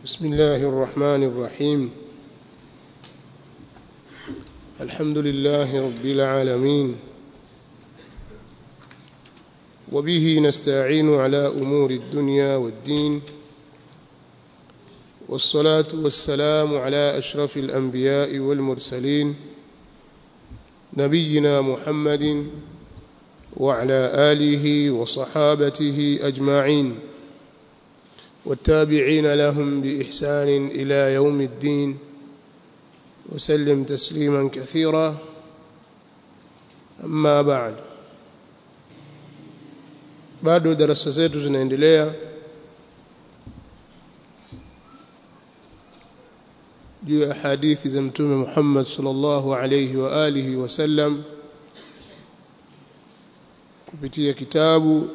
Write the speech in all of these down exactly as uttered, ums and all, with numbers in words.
بسم الله الرحمن الرحيم. الحمد لله رب العالمين، وبه نستعين على أمور الدنيا والدين، والصلاة والسلام على أشرف الأنبياء والمرسلين نبينا محمد وعلى آله وصحابته أجمعين، والتابعين لهم بإحسان إلى يوم الدين، وسلم تسليما كثيرا. أما بعد، bado darasa zetu zinaendelea juu ya hadithi za Mtume Muhammad sallallahu alayhi wa alihi wasallam kupitia kitabu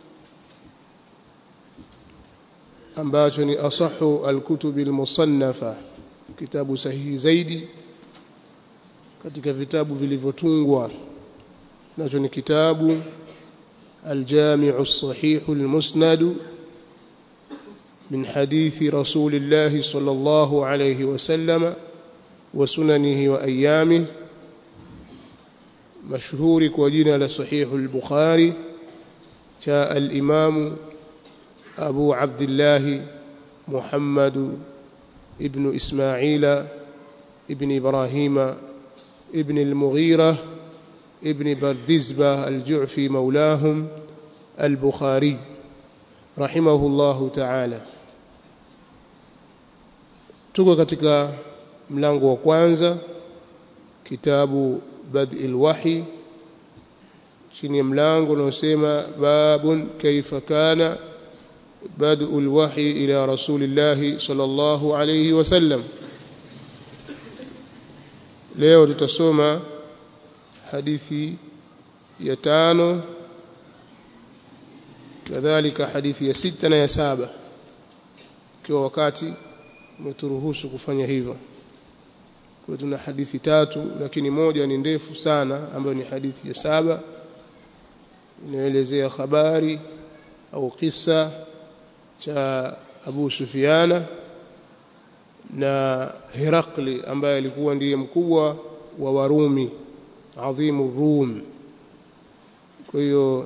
ambacho ni asahu al-kutubi al-musannafa, kitabu sahihi zaidi katika vitabu vilivyotungwa, nacho ni kitabu الجامع الصحيح المسند من حديث رسول الله صلى الله عليه وسلم وسننه وأيامه، مشهور كوجينا لصحيح البخاري، جاء الإمام أبو عبد الله محمد ابن إسماعيل ابن إبراهيم ابن المغيرة ابن بردزبة الجعفي مولاهم البخاري رحمه الله تعالى. tuko katika mlango wa kwanza, kitabu bad'il wahi, chini ya mlango unaosema babun kaifa kana bad'ul wahi ila rasulillahi sallallahu alayhi wasallam. Leo tutasoma hadithi ya tano, kadhalika hadithi ya sita na ya saba, kwa wakati umeturuhusu kufanya hivyo. Kwa tuna hadithi tatu, lakini moja ni ndefu sana ambayo ni hadithi ya saba, inaelezea habari au kisa cha Abu Sufyana na Herakli ambaye alikuwa ndiye mkubwa wa Warumi, عظيم الروم. كيو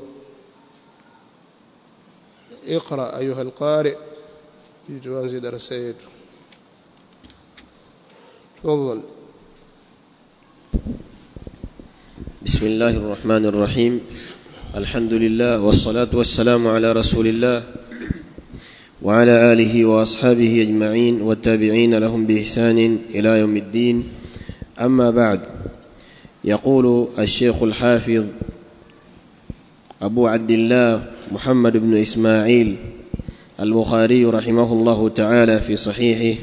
اقرأ أيها القارئ يجوانزي درسيت. تفضل. بسم الله الرحمن الرحيم. الحمد لله والصلاة والسلام على رسول الله وعلى آله وأصحابه أجمعين والتابعين لهم بإحسان إلى يوم الدين. أما بعد، يقول الشيخ الحافظ أبو عبد الله محمد بن إسماعيل البخاري رحمه الله تعالى في صحيحه: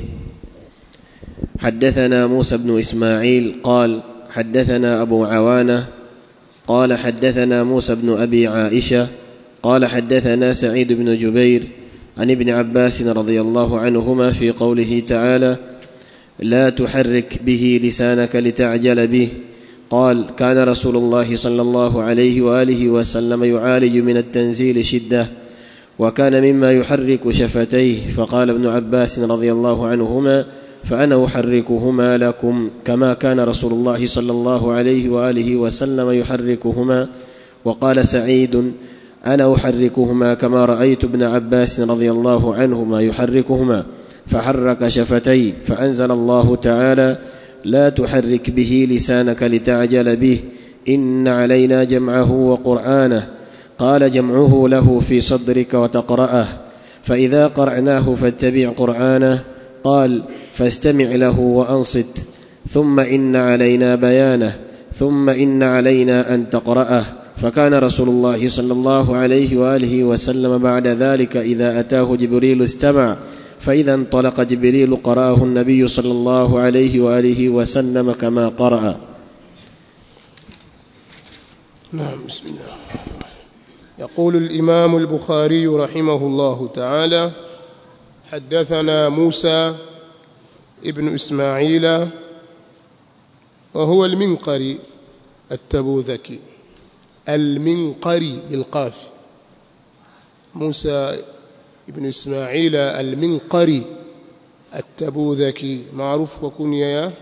حدثنا موسى بن إسماعيل قال حدثنا أبو عوانة قال حدثنا موسى بن أبي عائشة قال حدثنا سعيد بن جبير عن ابن عباس رضي الله عنهما في قوله تعالى: لا تحرك به لسانك لتعجل به. قال: كان رسول الله صلى الله عليه وآله وسلم يعالج من التنزيل شدة، وكان مما يحرك شفتيه. فقال ابن عباس رضي الله عنهما: فأنا أحركهما لكم كما كان رسول الله صلى الله عليه وآله وسلم يحركهما. وقال سعيد: أنا أحركهما كما رأيت ابن عباس رضي الله عنهما يحركهما. فحرك شفتيه، فأنزل الله تعالى: لا تحرك به لسانك لتعجل به، إن علينا جمعه وقرآنه. قال: جمعه له في صدرك وتقرأه، فإذا قرأناه فاتبع قرآنه. قال: فاستمع له وأنصت، ثم إن علينا بيانه، ثم إن علينا أن تقرأه. فكان رسول الله صلى الله عليه وآله وسلم بعد ذلك إذا أتاه جبريل استمع، فإذا انطلق جبريل قرأه النبي صلى الله عليه وآله وسلم كما قرأ. نعم. بسم الله. يقول الإمام البخاري رحمه الله تعالى: حدثنا موسى ابن إسماعيل وهو المنقري التبوذكي، المنقري بالقاف، موسى ابن إسماعيل المنقري التبوذكي معروف وكنية يا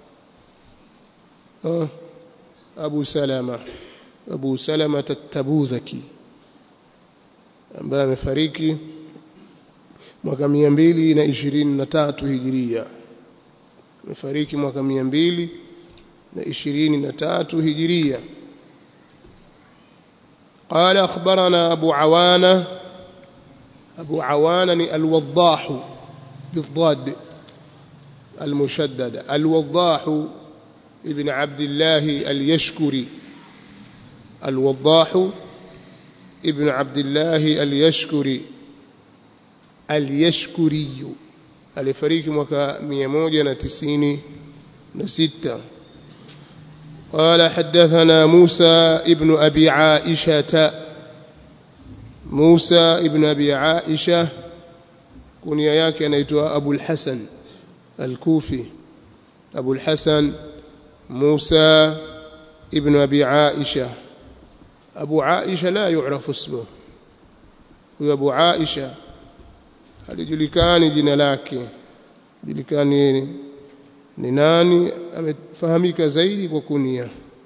أبو سلمة أبو سلمة التبوذكي ambaye amefariki mwaka mia mbili na ishirini na tatu hijiria amefariki mwaka mia mbili na ishirini na tatu hijiria قال أخبرنا أبو عوانة أبو عوانة الوضاح بالضاد المشدد الوضاح ابن عبد الله اليشكري الوضاح ابن عبد الله اليشكري اليشكري alifariki mwaka mia moja na tisini na sita قال حدثنا موسى ابن أبي عائشة موسى ابن أبي عائشة كنيا yake anaitwa Abu al-Hasan al-Kufi Abu al-Hasan موسى ابن أبي عائشة أبو عائشة لا يعرف اسمه هو أبو عائشة halijulikani jina lake julikani ni nani amefahamika zaidi kwa kunia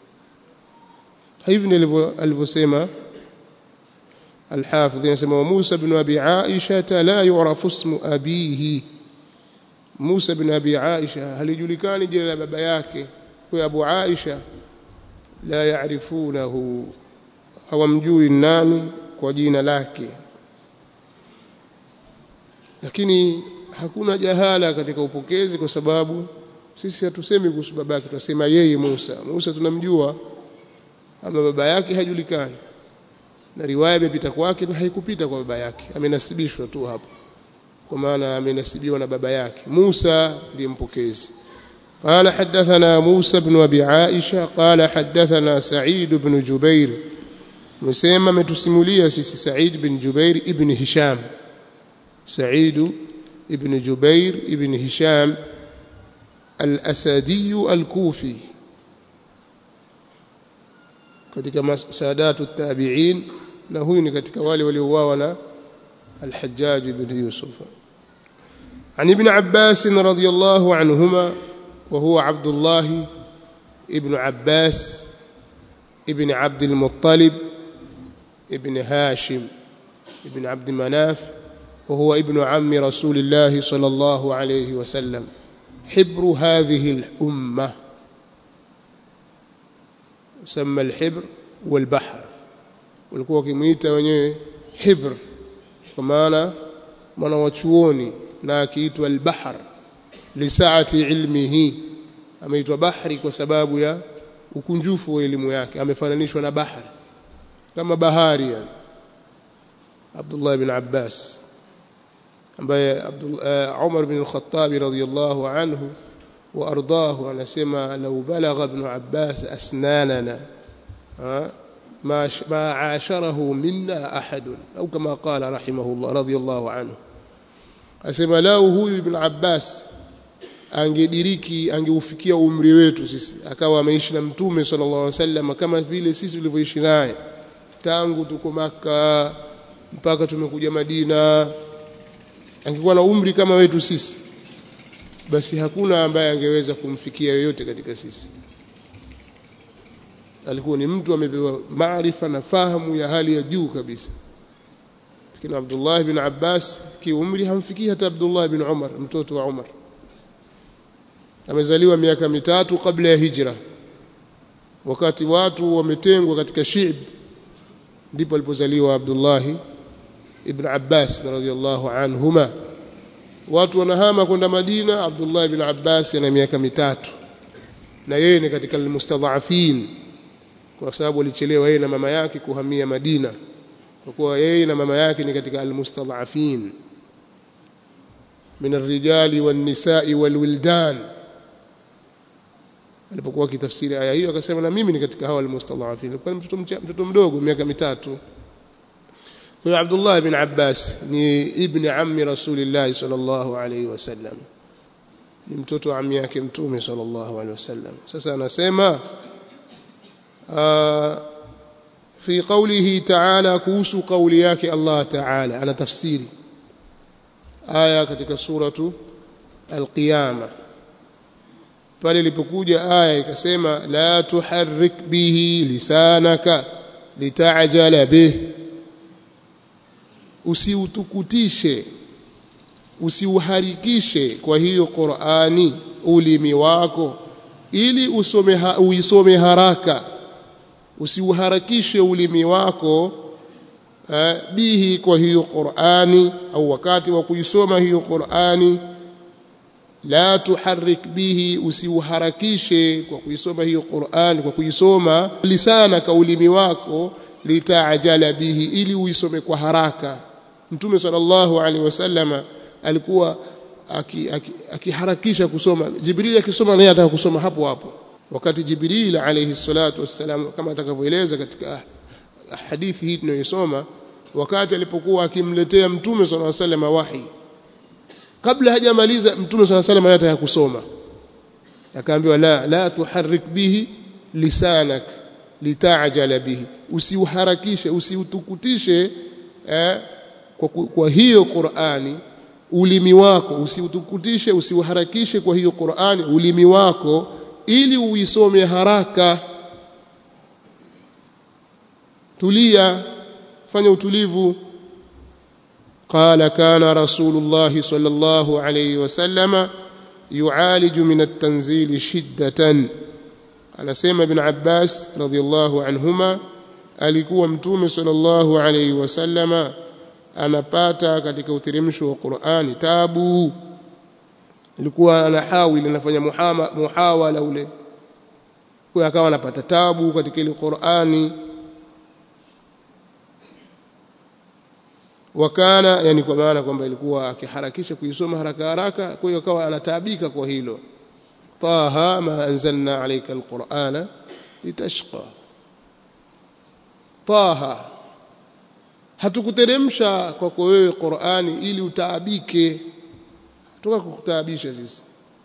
hivi ndivyo alivyosema al-Hafidh anasema Musa ibn Abi Aisha la yu'rafu ismu abihi Musa ibn Abi Aisha halijulikani jina la baba yake kwa Abu Aisha la yaarifunahu hawamjui nani kwa jina lake lakini hakuna jahala katika upokezi kwa sababu sisi hatusemi kuhusu baba yake tunasema yeye Musa Musa tunamjua ama baba yake hajulikani na riwaya imepita kwake na haikupita kwa baba yake amenasibishwa tu hapo kwa maana amenasibiwa na baba yake Musa ndiye mpokezi قال حدثنا موسى بن أبي عائشة قال حدثنا سعيد بن جبير مسمى متسموليا سيسي سعيد بن جبير ابن هشام سعيد ابن جبير ابن هشام الأسدي الكوفي katika saadatu التابعين na huyu ni katika wale waliouawa na al-Hajjaj ibn Yusuf عن ابن عباس رضي الله عنهما وهو عبد الله ابن عباس ابن عبد المطلب ابن هاشم ابن عبد مناف وهو ابن عم رسول الله صلى الله عليه وسلم حبر هذه الأمة يسمى الحبر والبحر walikuwa kimuita wenyewe hibr kwa maana mwanawachuoni na akiitwa al-bahr lisaati ilmihi ameitwa bahari kwa sababu ya ukunjufu wa elimu yake amefananishwa na bahari kama bahari yani Abdullah ibn Abbas ambaye Abdullah Umar ibn al-Khattab radiyallahu anhu wa ardahu anasema law balagha ibn Abbas asnanana ما ما عاشره منا أحد أو كما قال رحمه الله رضي الله عنه asema lao huyu ibn Abbas angediriki angeufikia umri wetu sisi akawa ameishi na mtume sallallahu alaihi wasallam kama vile sisi tulivyoishi naye tangu tuko Makka mpaka tumekuja Madina angekuwa na umri kama wetu sisi basi hakuna ambaye angeweza kumfikia yoyote katika sisi alikuwa ni mtu amepewa maarifa na fahamu ya hali ya juu kabisa lakini Abdullah ibn Abbas kiumri hamfikii hata Abdullah ibn Umar mtoto wa Umar amezaliwa miaka mitatu kabla ya hijra wakati watu wametengwa katika Shi'b ndipo alipozaliwa Abdullah ibn Abbas radhiyallahu anhuma watu wanahama kwenda Madina Abdullah ibn Abbas ana miaka mitatu na yeye ni katika almustadhafin kwa sababu alichelewa yeye na mama yake kuhamia Madina kwa kuwa yeye na mama yake ni katika almustadhafin min arrijali wan-nisa'i wal-wildan alipokuwa kitafsiri aya hiyo akasema na mimi ni katika hao almustadhafin alikuwa mtoto mtoto mdogo miaka mitatu kwa Abdullah ibn Abbas ni ibn ammi Rasulillah sallallahu alayhi wasallam ni mtoto wa ammi yake mtume sallallahu alayhi wasallam sasa anasema في قوله تعالى كوسو قولياك الله تعالى أنا تفسيري آية katika suratu alqiyama. Pale ilipokuja aya ikasema la tuharrik bihi lisanaka lita'jala bih, usiutukutishe usiuharikishe kwa hiyo Qur'ani ulimi wako ili usome ha, uisome haraka. Usiuharakishe ulimi wako eh, bihi kwa hiyo Qur'ani, au wakati wa kuisoma hiyo Qur'ani. La tuharrik bihi, usiuharakishe kwa kuisoma hiyo Qur'ani, kwa kuisoma lisana ka ulimi wako, lita'jala bihi, ili uisome kwa haraka. Mtume sallallahu alaihi wasallama alikuwa akiharakisha aki, aki kusoma. Jibril akisoma naye ataka kusoma hapo hapo. Wakati Jibril alayhi salatu wassalam, kama atakavyoeleza katika hadithi hii tunayosoma, wakati alipokuwa akimletea Mtume sallallahu alaihi wasallam wahi, kabla hajamaliza Mtume sallallahu alaihi wasallam anataka kusoma, akaambiwa la la tuharrik bihi lisanak lita'jala bihi, usiuharakishe usiutukutishe eh, kwa, kwa hiyo Qur'ani ulimi wako, usiutukutishe usiuharakishe kwa hiyo Qur'ani ulimi wako ili uisome haraka. Tulia, fanya utulivu. Qala kana Rasulullah sallallahu alayhi wasallam yu'aliju min at-tanzil shiddatan. Anasema Ibn Abbas radhiyallahu anhuma, alikuwa Mtume sallallahu alayhi wasallam anapata katika uteremsho wa Qur'ani tabu. Alikuwa anahawili, anafanya muhawala ule, kwa akawa anapata tabu katika ile Qur'ani. Wakana, yani kwa maana kwamba ilikuwa akiharakisha kuisoma haraka haraka, kwa hiyo akawa anataabika kwa hilo. Taha ma anzalna alayka alqur'ana litashqa. Taha, hatukuteremsha kwako wewe Qur'ani ili utaabike, toka kukutaabisha sisi.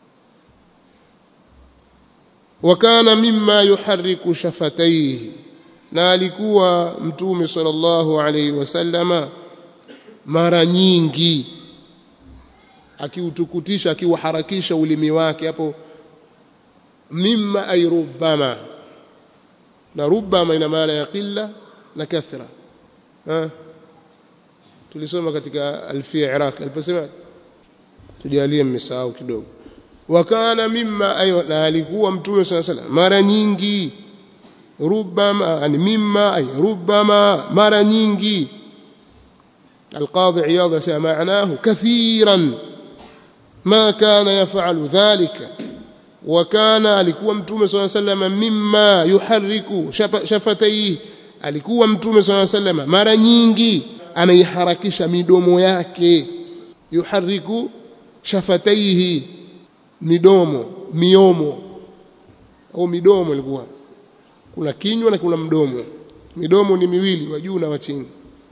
Wakana mimma yuharriku shafataihi, na alikuwa Mtume sallallahu alayhi wasallama mara nyingi akiutukutisha akiuharakisha ulimi wake. Hapo mimma ay rubbama, na rubbama ina maana ya qilla na kathra. Ha, tulisoma katika alfia Iraq aliposema, tujalie mmesahau kidogo. Wakana mimma ay, na alikuwa Mtume sallallahu alayhi wasallam mara nyingi, rubbama ani mimma ay rubbama, mara nyingi. القاضي عياض يسمى معناه كثيرا ما كان يفعل ذلك. وكان alikuwa Mtume صلى الله عليه وسلم مما يحرك شفتيه, alikuwa Mtume صلى الله عليه وسلم mara nyingi anaiharakisha midomo yake. Yuhariku shafataihi, midomo, miomo au midomo. Ilikuwa kuna kinywa na kuna mdomo. Midomo ni miwili, wa juu na wa chini.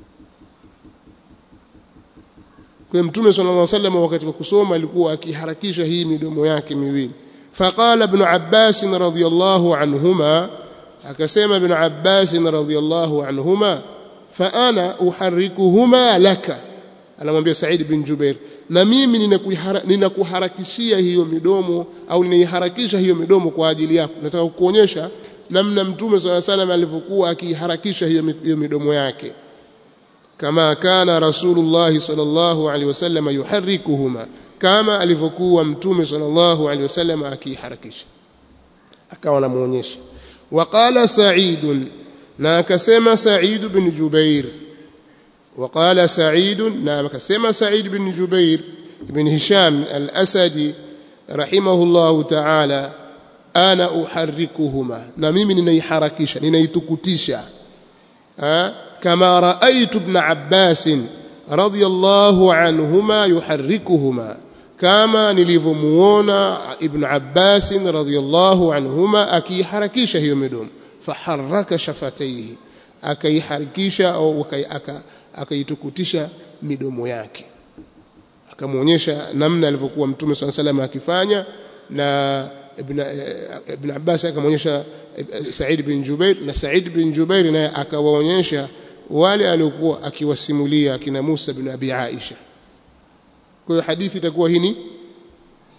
Kwa Mtume sallallahu alaihi wasallam wakati wa kusoma alikuwa akiharakisha hii midomo yake miwili. Faqala Ibn Abbas radhiyallahu anhuma, akasema Ibn Abbas radhiyallahu anhuma, fa ana uharrikuhuma laka, anamwambia Said bin Jubair, na mimi ninakuharakishia hiyo midomo au ninaiharakisha hiyo midomo kwa ajili yako. Nataka kukuonyesha namna Mtume sallallahu alaihi wasallam alivyokuwa akiharakisha hiyo midomo yake. Kama kana Rasulullah sallallahu alaihi wasallam yuharrikuhuma, kama alivyokuwa Mtume sallallahu alaihi wasallam akiharakisha, akawa anamuonyesha. Waqala Sa'id, na akasema Sa'id bin Jubair, waqala Sa'id, na akasema Sa'id bin Jubair ibn Hisham al-Asadi rahimahullahu ta'ala, ana uharrikuhuma, na mimi ninaiharakisha, ninaitukutisha. ha كما رأيت ابن عباس رضي الله عنهما يحركهما, كما نلفمونا ابن عباس رضي الله عنهما أكي حركيش هي مدوم. فحرك شفتيه, أكي حركيش أو أكي تكتش مدوم yake, akamuonyesha namna alivyokuwa Mtume صلى الله عليه وسلم akifanya. Na Ibn Ibn Abbas akamuonyesha Said bin Jubair, na Said bin Jubair naye akawaonyesha wale aliokuwa akiwasimulia kina Musa bin Abi Aisha. Kwa hiyo hadithi itakuwa hii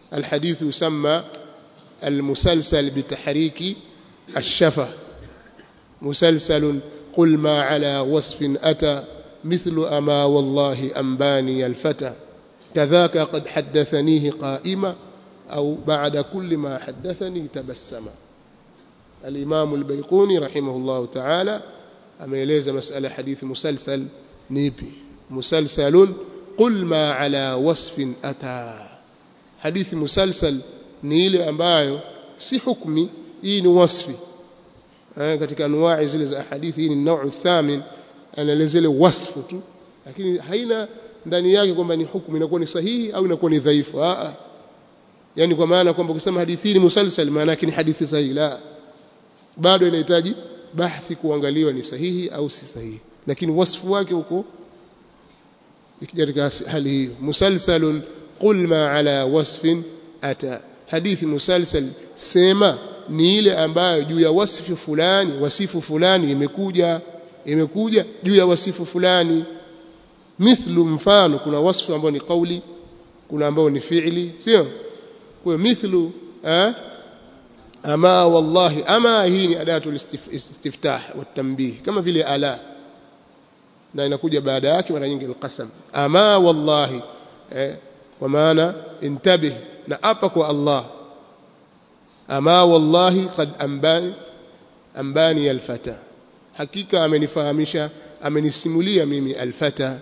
الحديث يسمى المسلسل بتحريك الشفة مسلسل قل ما على وصف أتى مثل أما والله أنباني الفتى كذاك قد حدثنيه قائما أو بعد كل ما حدثني تبسما. الإمام البيقوني رحمه الله تعالى ameeleza masala hadithi musalsal nipi. Musalsalun qul ma ala wasfin ata, hadithi musalsal ni ile ambayo si hukmi, hii ni wasfi. eh, katika anwaa zile za hadithi hii ni nau'u thamin, anaeleza ile wasfu tu, lakini haina ndani yake kwamba ni hukumu, inakuwa ni sahihi au inakuwa ni dhaifu. a yani kwa maana kwamba kusema hadithi ni musalsal maana yake ni hadithi sahihi, la, bado inahitaji bahthi kuangaliwa ni sahihi au si sahihi, lakini wasfu wake uko ikija katika hali hiyo. Musalsalun qul ma ala wasfin ata, hadithi musalsal sema ni ile ambayo juu ya wasifu fulani, wasifu fulani imekuja imekuja juu ya wasifu fulani. Mithlu, mfano, kuna wasfu ambao ni kauli, kuna ambao ni fi'li, sio? Kwa mithlu eh ama wallahi, ama hii ni adatu istiftah wa tanbih, kama vile ala, na inakuja baada yake mara nyingi alqasam. Ama wallahi eh kwa maana intabih, na apa kwa Allah. Ama wallahi qad ambani ambani alfata, hakika amenifahamisha, amenisimulia mimi alfata.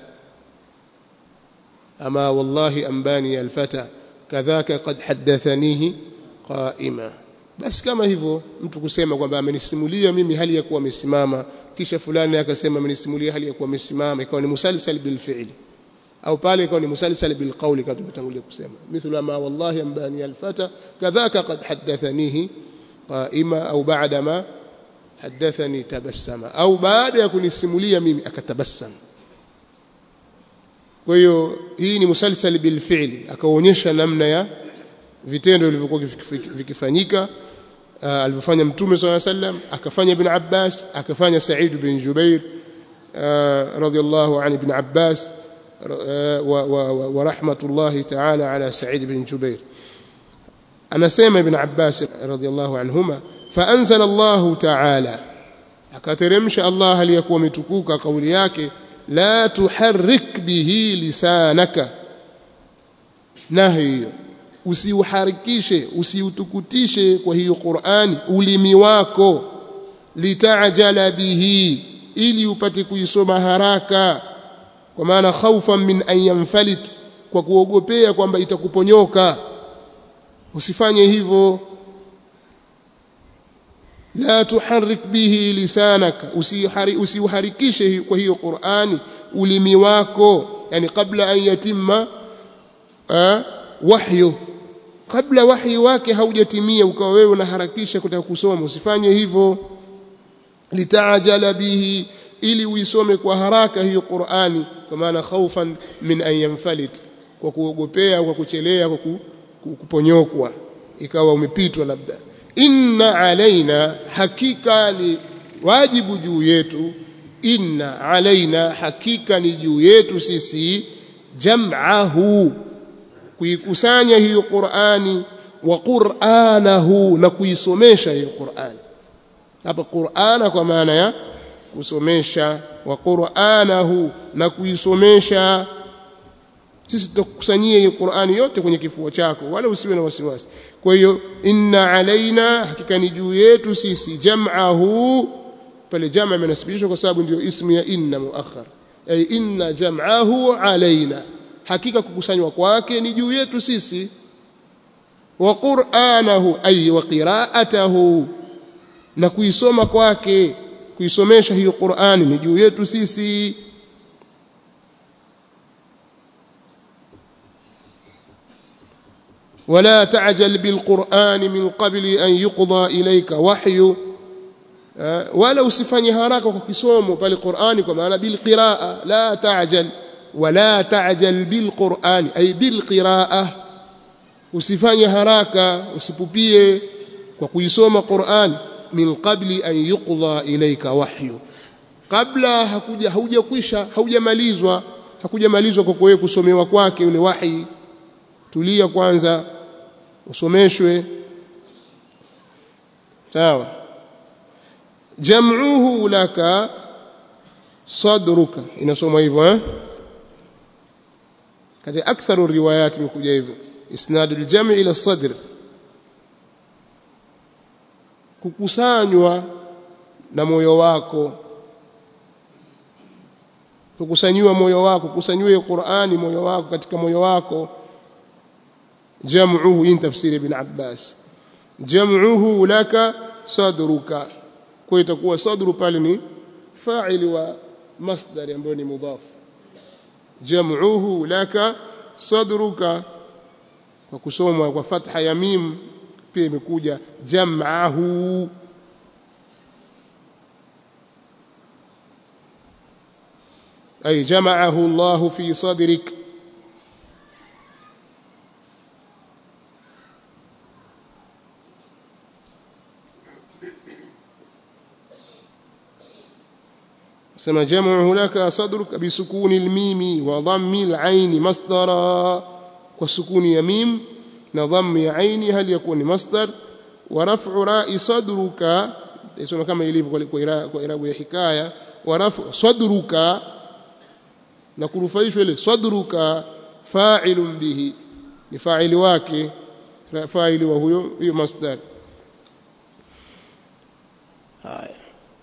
Ama wallahi ambani alfata kadhaka qad hadathanihi qaima. Basi kama hivyo mtu kusema kwamba amenisimulia mimi hali ya kuwa amesimama, kisha fulani akasema amenisimulia hali ya kuwa amesimama, ikawa ni musalsal bil fi'li, au pale ikawa ni musalsal bil qawli kama tutangulia kusema. Mithlu ma wallahi ambani alfata kadhaka qad hadathanihi qaima, au ba'da ma hadathani tabassama, au baada ya kunisimulia mimi akatabassam. Kwa hiyo hii ni musalsal bil fi'li, akaonyesha namna ya vitendo vilivyokuwa vikifanyika. Uh, alivyofanya Mtume صلى الله عليه وسلم, akafanya Ibn Abbas, akafanya Sa'id bin Jubair uh, radiyallahu an Ibn Abbas uh, wa, wa, wa, wa rahmatullahi ta'ala ala Sa'id bin Jubair. Anasema Ibn Abbas radiyallahu anhuma, fa anzala Allah ta'ala, akateremsha Allah aliyakuwa mitukuka kauli yake, la tuharrik bihi lisanaka, nahi, usiuharikishe, usiutukutishe kwa hiyo Qur'ani ulimi wako, litajala bihi, ili upate kuisoma haraka, kwa maana khaufan min an yanfalit, kwa kuogopea kwamba itakuponyoka. Usifanye hivyo. La tuharrik bihi lisanaka, usiuharikishe kwa hiyo Qur'ani ulimi wako, yani kabla an yatimma wahyu, kabla wahyi wake haujatimia ukawa wewe unaharakisha kutaka kusoma, usifanye hivyo. Litajala bihi, ili uisome kwa haraka hiyo Qur'ani, kwa maana khaufan min an yanfalit, kwa kuogopea, kwa kuchelea, kwa kuponyokwa ikawa umepitwa labda. Inna alaina, hakika ni wajibu juu yetu, inna alaina, hakika ni juu yetu sisi, jam'ahu, kuikusanya hiyo Qur'ani, wa qur'anahu, na kuisomesha hiyo Qur'ani. Hapa Qur'ana kwa maana ya kusomesha, wa qur'anahu, na kuisomesha. Sisi tutakusanyia hiyo Qur'ani yote kwenye kifua chako, wala usiwe na wasiwasi. Kwa hiyo inna alaina, hakika ni juu yetu sisi, jam'ahu, pale jamaa imenasibishwa kwa sababu ndio ismu ya inna muakhar, ay inna jam'ahu alaina, hakika kukusanywa kwake ni juu yetu sisi. Wa qur'anahu, ay wa qira'atahu, na kuisoma kwake, kuisomesha hiyo Qur'ani ni juu yetu sisi. ولا تعجل بالقرآن من قبل أن يقضى إليك وحي, ولا usifanye haraka kwa kisomo pale Qur'ani, kwa maana bil qiraa, la ta'jal, wala ta'jal bil Qur'ani, ay bil qiraa, usifanye haraka, usipupie kwa kuisoma Qur'ani, min qabli an yuqda ilayka wahyu, kabla hakuja haujakwisha haujamalizwa hakujamalizwa kwa wewe kusomewa kwake ule wahi. Tulia kwanza, usomeshwe. Sawa. Jam'uhu laka sadruka, inasoma hivyo eh katika aktharu riwayat imekuja hivyo, isnadul jam'i ila sadr, kukusanywa na moyo wako, kukusanywa moyo wako, kusanywe Qur'ani moyo wako, katika moyo wako. Jam'uhu, in tafsir ibn Abbas, jam'uhu laka sadruka, kwa itakuwa sadru pale ni fa'ili wa masdar ambayo ni mudhaf. Jam'uhu laka sadruka, kwa kusoma kwa fatha ya mim pia imekuja jam'ahu. أي جمعه الله في صدرك. سمى جمعه لك صدرك بسكون الميم وضم العين مصدرا، وسكون يميم نضم عين هل يكون مصدر، ورفع راء صدرك يسمى كما يليف وإراب حكاية، ورفع صدرك نكرفايش ile sadruka fa'ilun bihi, ni fa'ili wake, fa'ili wa huyo hiyo masdar. Haya,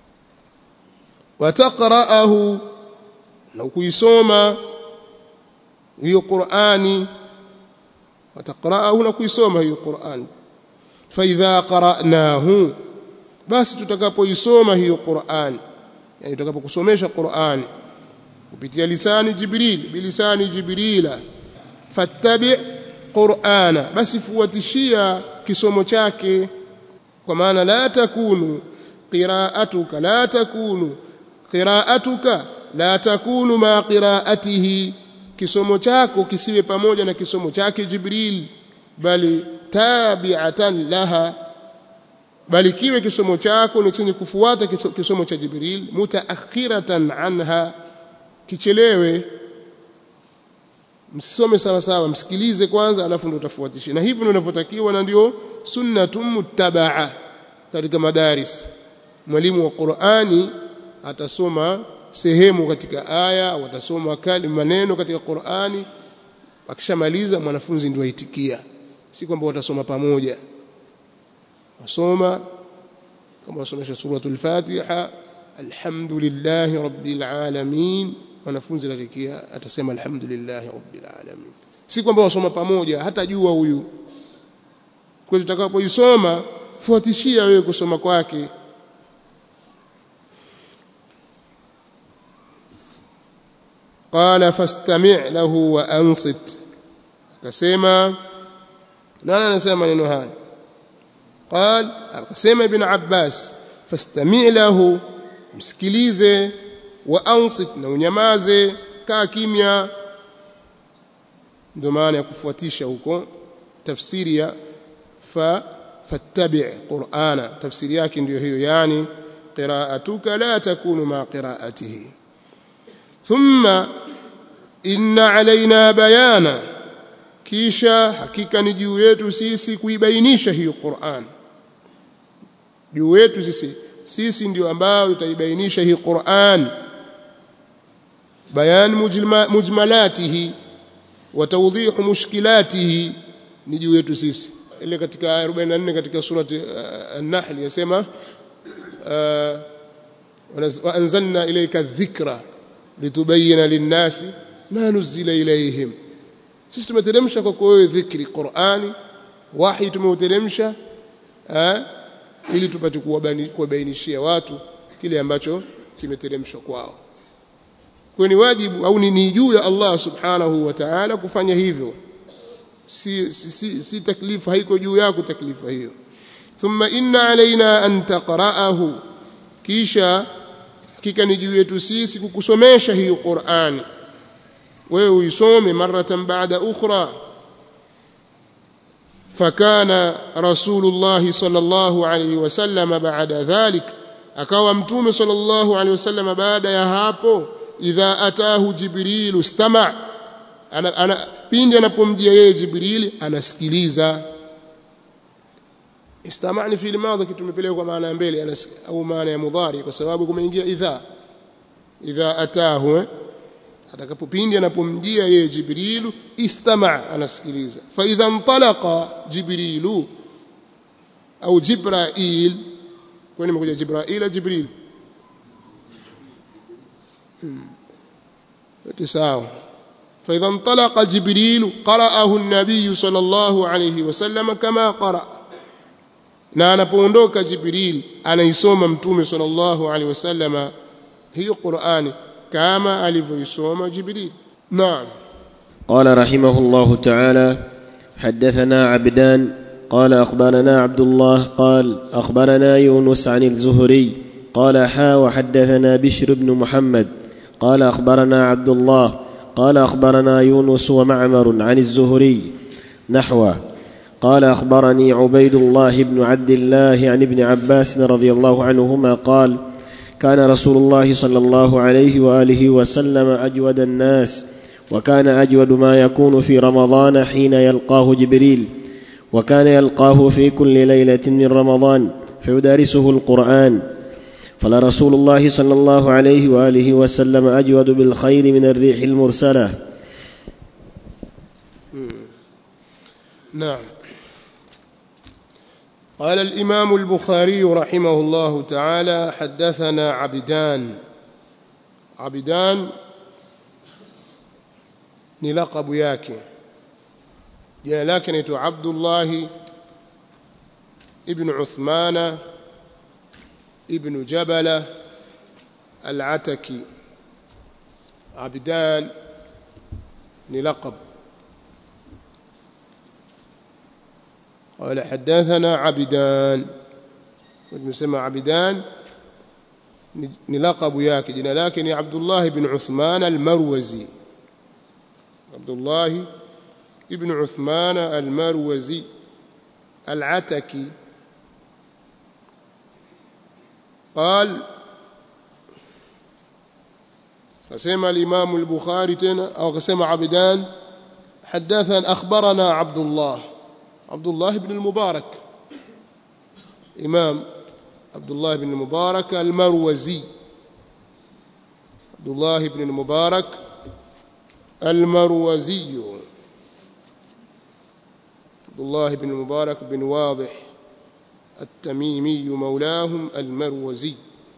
wataqra'ahu, na kuisoma hiyo Qur'ani, wataqra'ahu, na kuisoma hiyo Qur'ani. Fa idha qara'nahu, basi tutakapoisoma hiyo Qur'ani, yani tutakapokusomesha Qur'ani kupitia lisani Jibril, bilisani Jibrila, fattabi' Qur'ana, basi fuatishia kisomo chake. Kwa maana la takunu qira'atuka la takunu qira'atuka la takunu ma qira'atihi, kisomo chako kisiwe pamoja na kisomo chake Jibril, bali tabi'atan laha, bali kiwe kisomo chako ni chenye kufuata kisomo cha Jibril, mutaakhiratan anha, kichelewe. Msisome sawa sawa, msikilize kwanza alafu ndio utafuatisha. Na hivyo ndio inavyotakiwa, na ndio sunnatun muttabaa katika madaris. Mwalimu wa Qur'ani atasoma sehemu katika aya au atasoma kalima maneno katika Qur'ani, akishamaliza mwanafunzi ndio aitikia, si kwamba watasoma pamoja. Wasoma kama wasomesha suratul Fatiha, alhamdulillahi rabbil alamin, wanafunzi latikia atasema alhamdulillahi rabbil alamin, si kwamba wasoma pamoja, hata jua huyu. Kwa hiyo tutakapoisoma fuatishia wewe kusoma kwake. Qala fastami' lahu wa ansit, akasema nani anasema neno haya? Qal, akasema Ibn Abbas, fastami' lahu, msikilize, wa ansit, na unyamaze, kaa kimya. Ndio maana ya kufuatisha huko, tafsiri ya fa fattabi' Qur'ana, tafsiri yake ndio hiyo, yani qira'atuka la takunu ma qira'atihi. Thumma inna alaina bayana, kisha hakika ni juu yetu sisi kuibainisha hiyo Qur'an. Juu yetu sisi sisi ndio ambao tutaibainisha hii Qur'an, bayan mujmalatihi wa tawdih mushkilatihi, ni juu yetu sisi. Ile katika aya arobaini na nne katika surati An-Nahl yasema wa anzalna ilayka dhikra litubayyana lin-nasi ma nuzila ilayhim, sisi tumeteremsha kwako wewe dhikri Qur'ani, wahi tumeuteremsha ili tupate kuwabainishia watu kile ambacho kimeteremshwa kwao. Kwa ni wajibu au ni juu ya Allah subhanahu wa ta'ala kufanya hivyo, si si, si, si taklifu, haiko juu yako taklifa hiyo. Thumma inna alaina an taqra'ahu, kisha hakika ni juu yetu sisi kukusomesha hiyo Qur'ani, wewe uisome maratan ba'da ukhra. Fakana Rasulullah sallallahu alayhi wasallam ba'da dhalik, akawa mtume sallallahu alayhi wasallam baada ya hapo, idha atahu Jibril istama', ana, ana pindi anapomjia yeye Jibril anasikiliza. istama'ni fi al-madhi kitumepeleka kwa maana ya mbele au maana ya mudhari kwa sababu kumeingia idha idha ataahu eh? atakapopindi anapomjia yeye Jibrilu istama' anasikiliza fa idha intalaqa Jibrilu au Jibrail kwani imekuja Jibrail Jibril hmm. sawa fa idha intalaqa Jibrilu qara'ahu an-nabiy sallallahu alayhi wasallam kama qara na anapoondoka Jibril anaisoma mtume sallallahu alayhi wasallama hiyo Qur'ani كما ألفيسوم جبريل. نعم. قال رحمه الله تعالى حدثنا عبدان قال أخبرنا عبد الله قال أخبرنا يونس عن الزهري قال حا وحدثنا بشر بن محمد قال أخبرنا عبد الله قال أخبرنا يونس ومعمر عن الزهري نحوه قال أخبرني عبيد الله بن عبد الله عن ابن عباس رضي الله عنهما قال كان رسول الله صلى الله عليه وآله وسلم أجود الناس وكان أجود ما يكون في رمضان حين يلقاه جبريل وكان يلقاه في كل ليلة من رمضان فيدارسه القرآن فلرسول الله صلى الله عليه وآله وسلم أجود بالخير من الريح المرسلة. نعم. قال الإمام البخاري رحمه الله تعالى حدثنا عبدان. عبدان نلقب yake jina lake ni Abdullah ibn Uthman ibn Jabala al-Ataki. Abdan نلقب. قال حدثنا عبدان ونسمى عبدان نلقب yake jina lake ni Abdullah ibn Uthman al-Marwazi. عبد الله ابن عثمان المروزي العتكي. قال فسمع الإمام البخاري تنا أو سمع عبدان حدثنا أخبرنا عبد الله عبد الله بن المبارك إمام عبد الله بن المبارك المروزي. عبد الله بن المبارك المروزي عبد الله بن المبارك بن واضح التميمي مولاهم المروزي.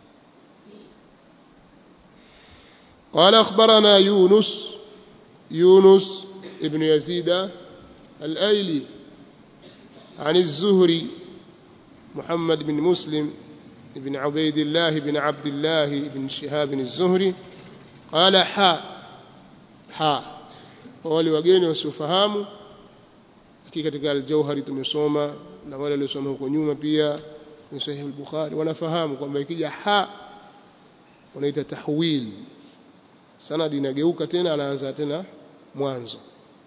قال أخبرنا يونس يونس ابن يزيد الأيلي عن الزهري محمد بن مسلم بن عبيد الله بن عبد الله بن شهاب الزهري. قال حا ha wale wageni wasiofahamu hakika katika al-Jauhari tumesoma na wale waliosoma huko nyuma pia ni Sahih al-Bukhari wanafahamu kwamba ikija ha wanaita tahwil, sanadi inageuka tena anaanza tena mwanzo.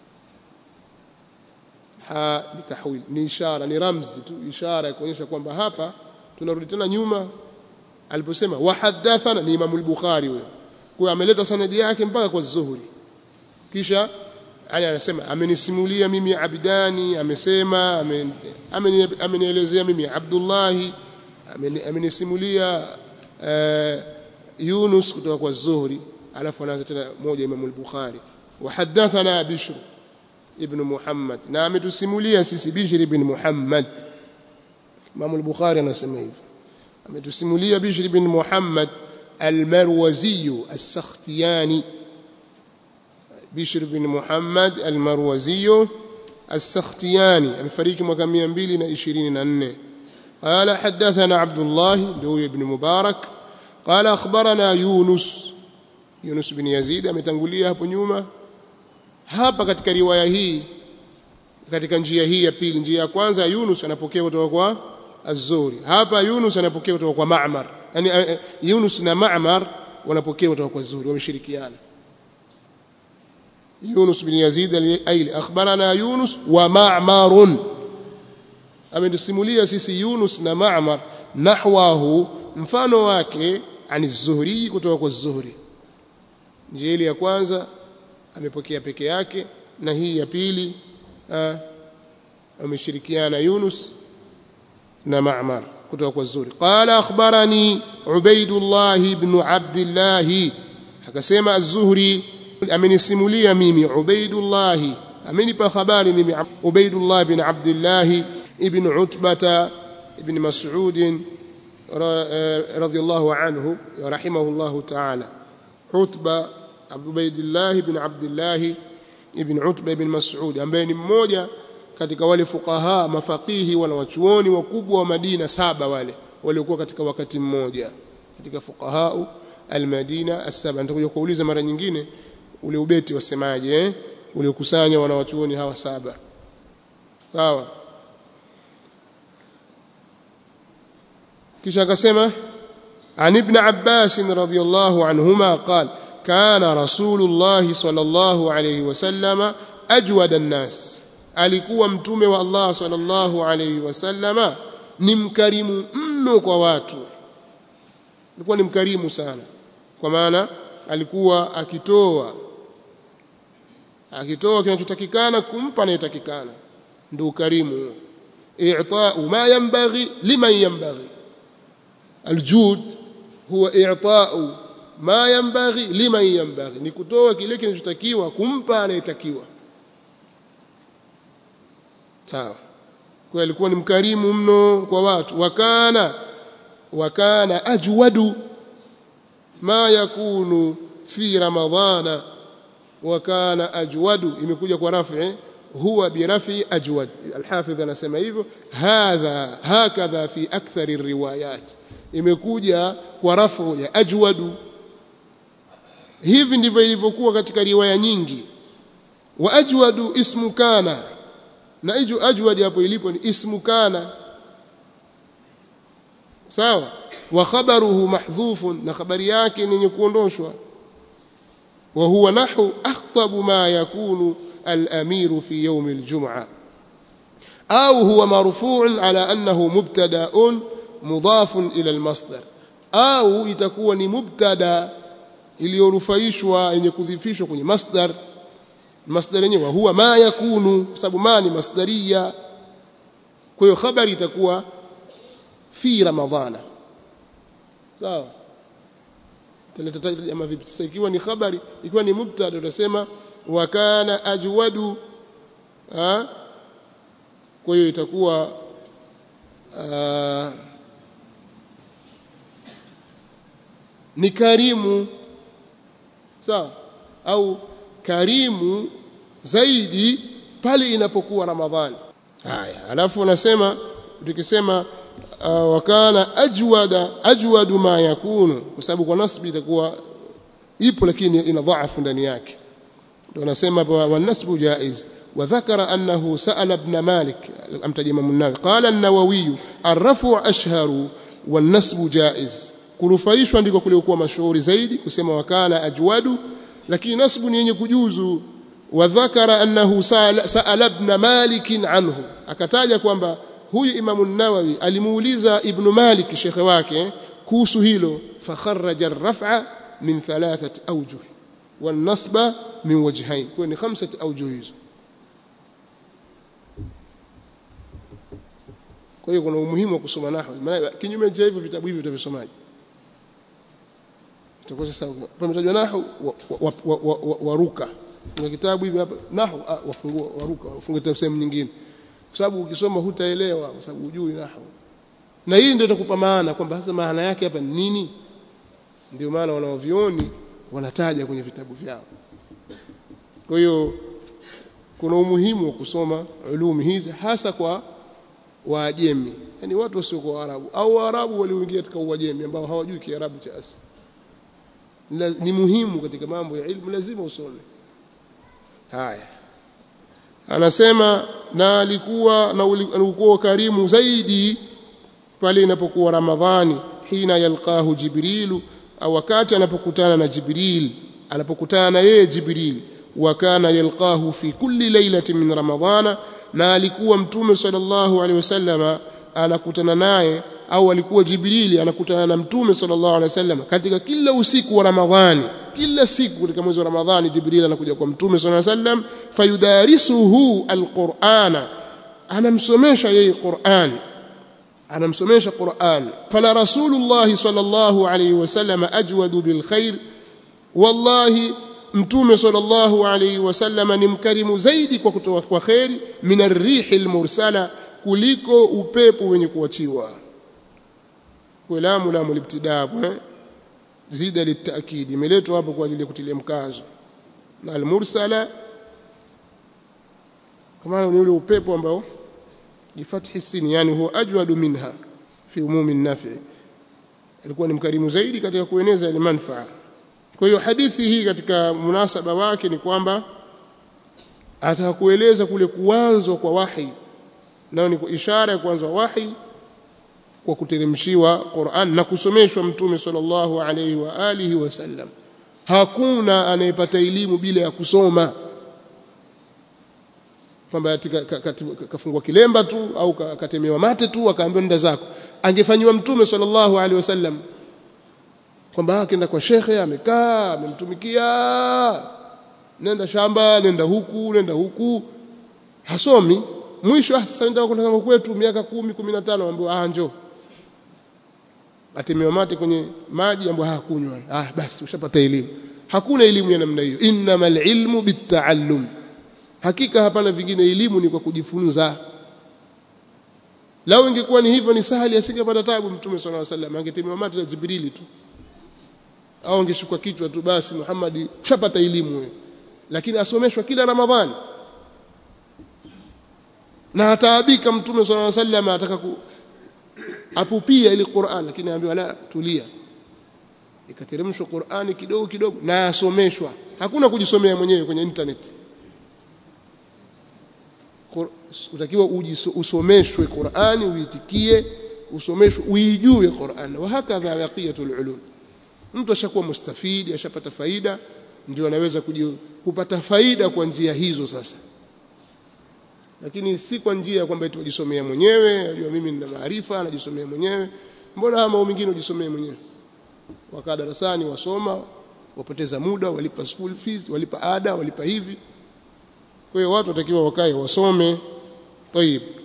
Ha ni tahwil, ni ishara, ni ramzi tu, ishara ya kuonyesha kwamba hapa tunarudi tena nyuma. Aliposema wahadathana ni Imam al-Bukhari huyo, kwa ameleta sanadi yake mpaka kwa Zuhri, kisha ali anasema amenisimulia mimi Abdani, amesema amenielezea mimi Abdullah, amenisimulia uh, Yunus kutoka kwa Zuhri, alafu anaanza tena moja Imam al-Bukhari wahadathana Bishr ibn Muhammad, na ametusimulia sisi Bishr ibn Muhammad. Imam al-Bukhari anasema hivyo, ametusimulia Bishr ibn Muhammad al-Marwazi as-Sakhtiyani. بشر بن محمد المروزي السختياني الفريق mwaka mia mbili ishirini na nne. قال حدثنا عبد الله بن مبارك قال أخبرنا يونس يونس بن يزيد ametangulia hapo nyuma. Hapa katika riwaya hii, katika njia hii ya pili, njia ya kwanza Yunus anapokea kutoka kwa Az-Zuhri, hapa Yunus anapokea kutoka kwa Ma'mar. Yani Yunus na Ma'mar wanapokea kutoka kwa Zuhri, wameshirikiana. يونس بن يزيد الأيلي أخبرنا يونس ومعمر. ametusimulia sisi Yunus na Ma'mar nahwahu, mfano wake ani Zuhri, kutoka kwa Zuhri. Njia ile ya kwanza amepokea peke yake, na hii ya pili ameshirikiana Yunus na Ma'mar kutoka kwa Zuhri. Qala akhbarani Ubaydullah ibn Abdullah, akasema az-Zuhri amenisimulia mimi Ubaydullah, amenipa habari mimi Ubaydullah ibn Abdullah ibn Utbah ibn Mas'ud radiyallahu anhu rahimahullahu ta'ala. Utbah Ubaydullah ibn Abdullah ibn Utbah ibn Mas'ud ambaye ni mmoja katika wale fuqaha mafaqihi wala wachuoni wakubwa wa Madina saba wale waliokuwa katika wakati mmoja katika fuqaha al-Madina as-saba. Nitakuja kuuliza mara nyingine ule ubeti wasemaje eh uliokusanya wana wachuoni hawa saba. Sawa. kisha akasema an ibn Abbas radhiyallahu anhuma qala kana rasulullah sallallahu alayhi wasallama ajwada an-nas, alikuwa mtume wa Allah sallallahu alayhi wasallama ni mkarimu mno kwa watu. Alikuwa ni mkarimu sana, kwa maana alikuwa akitoa akitoa kinachotakikana kumpa anayetakikana, ndio ukarimu. i'ta'u ma yanbaghi liman yanbaghi, aljud huwa i'ta'u ma yanbaghi liman yanbaghi, ni kutoa kile kinachotakiwa kumpa anayetakiwa. Sawa. Kwa alikuwa ni mkarimu mno kwa watu. wakana wakana ajwadu ma yakunu fi ramadhana, wakana ajwadu imekuja kwa rafi, huwa birafi ajwad. Al-Hafidh anasema hivyo, hadha hakadha fi akthari riwayat, imekuja kwa rafu ya ajwadu. Hivi ndivyo ilivyokuwa katika riwaya nyingi. Wa ajwadu ismu kana, na ajwad hapo ilipo ni ismu kana. Sawa. Wa khabaruhu mahdhufun, na khabari yake ni yenye kuondoshwa. Wa huwa nahu akhtabu ma yakunu al-amir fi yawm al-jum'a, au huwa marfu'un ala annahu mubtada'un mudafun ila al-masdar, au itakuwa ni mubtada iliyorufaishwa yenye kudhifishwa kwenye masdar. Masdar yenyewe huwa ma yakunu, sababu ma ni masdariya. Kwa hiyo khabari itakuwa fi ramadhana. Sawa. Tunatataja jamaa vipi sasa? Ikiwa ni khabari, ikiwa ni mubtada utasema wa kana ajwadu, ha? Kwa hiyo itakuwa uh, ni karimu. Sawa. Au karimu zaidi pale inapokuwa Ramadhani. Haya, alafu unasema tukisema uh, wakana ajwada ajwadu ma yakunu, kwa sababu kwa nasbi itakuwa ipo lakini ina dhaifu ndani yake, ndio nasema wa nasbu jaiz. Wa dhakara annahu sa'ala ibn Malik, amtaja Imam an-Nawawi, qala an-Nawawi ar-rafu ashharu wan nasbu jaiz. Kurufaishwa ndiko kuliokuwa mashuhuri zaidi kusema wakana ajwadu, lakini nasbu ni yenye kujuzu. Wa dhakara annahu sa'ala ibn Malik anhu, akataja kwamba huyu Imam an-Nawawi alimuuliza Ibn Malik shekhe wake kuhusu hilo. Fakharraja ar-raf'a min thalathati awjuh wan nasba min wajhayn, kwa ni khamsati awjuh hizo. Kwa hiyo kuna umuhimu wa kusoma nahwu, maana kinyume cha hivyo vitabu hivi utavisomaje? Tutakuwa sasa pametajwa nahwu waruka, kuna kitabu hivi hapa nahwu wafungua waruka, wafungue tena sehemu nyingine, kwa sababu ukisoma hutaelewa, kwa sababu hujui nahwu. Na hii ndio itakupa maana kwamba hasa maana yake hapa ni nini. Ndio maana wanaovioni wanataja kwenye vitabu vyao. Kwa hiyo kuna umuhimu wa kusoma ulumi hizi, hasa kwa Waajemi, yani watu wasio kwa Waarabu au Waarabu walioingia katika Uajemi ambao hawajui Kiarabu cha asili. Ni muhimu katika mambo ya ilmu, lazima usome. Haya, anasema na alikuwa na ulikuwa karimu zaidi pale inapokuwa Ramadhani, hina yalqahu Jibrilu, au wakati anapokutana na Jibril, anapokutana na yeye Jibril. Wa kana yalqahu fi kulli laylatin min Ramadhana, na alikuwa mtume sallallahu alaihi wasallama anakutana naye, au alikuwa Jibrili anakutana na mtume sallallahu alaihi wasallam katika kila usiku wa Ramadhani. Kila siku katika mwezi wa Ramadhani Jibril anakuja kwa mtume sallallahu alaihi wasallam, fayudarisuhu alqur'ana, anamsomesha yeye Qur'an. anamsomesha Qur'an. Fala Rasulullah sallallahu alayhi wasallam ajwadu bil khair, wallahi mtume sallallahu alayhi wasallam ni mkarimu zaidi kwa kutoa kwa khairi min ar-rihil mursala, kuliko upepo wenye kuachiwa. Kwa lamu lamu libtidaa eh zida litakidi imeletwa hapo kwa ajili ya kutilia mkazo, na al-mursala kama ni ule upepo ambao bifathi sin, yani huwa ajwadu minha fi umumi an-naf'i, alikuwa ni mkarimu zaidi katika kueneza ile manufaa. Kwa hiyo hadithi hii katika munasaba wake ni kwamba atakueleza kule kuanzwa kwa wahi, nao ni ishara ya kuanzwa wahi kwa kuteremshiwa Qur'an na kusomeshwa mtume sallallahu alayhi wa alihi wasallam. Hakuna anayepata elimu bila ya kusoma, kwamba kafungwa kilemba tu au katemewa mate tu akaambiwa nenda zako. Angefanywa mtume sallallahu alaihi wasallam kwamba akaenda kwa shekhe amekaa amemtumikia, nenda shamba, nenda huku, nenda huku, hasomi. Mwisho sasa nenda kwa kwetu miaka kumi kumi na tano ambaye ah njoo atemewa mate kwenye maji ambayo hakunywa. Ah basi ushapata elimu. Hakuna elimu ya namna hiyo. Innamal ilmu bitta'allum, hakika hapana vingine, elimu ni kwa kujifunza. Lao ingekuwa ni hivyo ni sahali asingepata taabu mtume sallallahu alaihi wasallam, angetemewa mate na Jibrili tu au angeshuka kichwa tu basi Muhammad shapata elimu wewe. Lakini asomeshwa kila Ramadhani na ataabika mtume sallallahu alaihi wasallam, ataka ku apupia ile Qur'an, lakini aambiwa la, tulia, ikateremshwa Qur'ani kidogo kidogo na asomeshwa. Hakuna kujisomea mwenyewe kwenye internet. Utakiwa usomeshwe Qur'ani, uitikie, usomeshwe, uijue Qur'an. Wa hakadha yaqiyatul ulum. Mtu ashakuwa mustafidi, ashapata faida, ndio anaweza kupata faida kwa njia hizo sasa. Lakini si kwa njia kwamba eti ujisomea mwenyewe, unajua mimi nina maarifa, najisomea mwenyewe. Mbona ama mwingine ujisomea mwenyewe? Wakaa darasani wasoma, wapoteza muda, walipa school fees, walipa ada, walipa hivi. Kwa hiyo watu watakiwa wakae wasome. Tayib.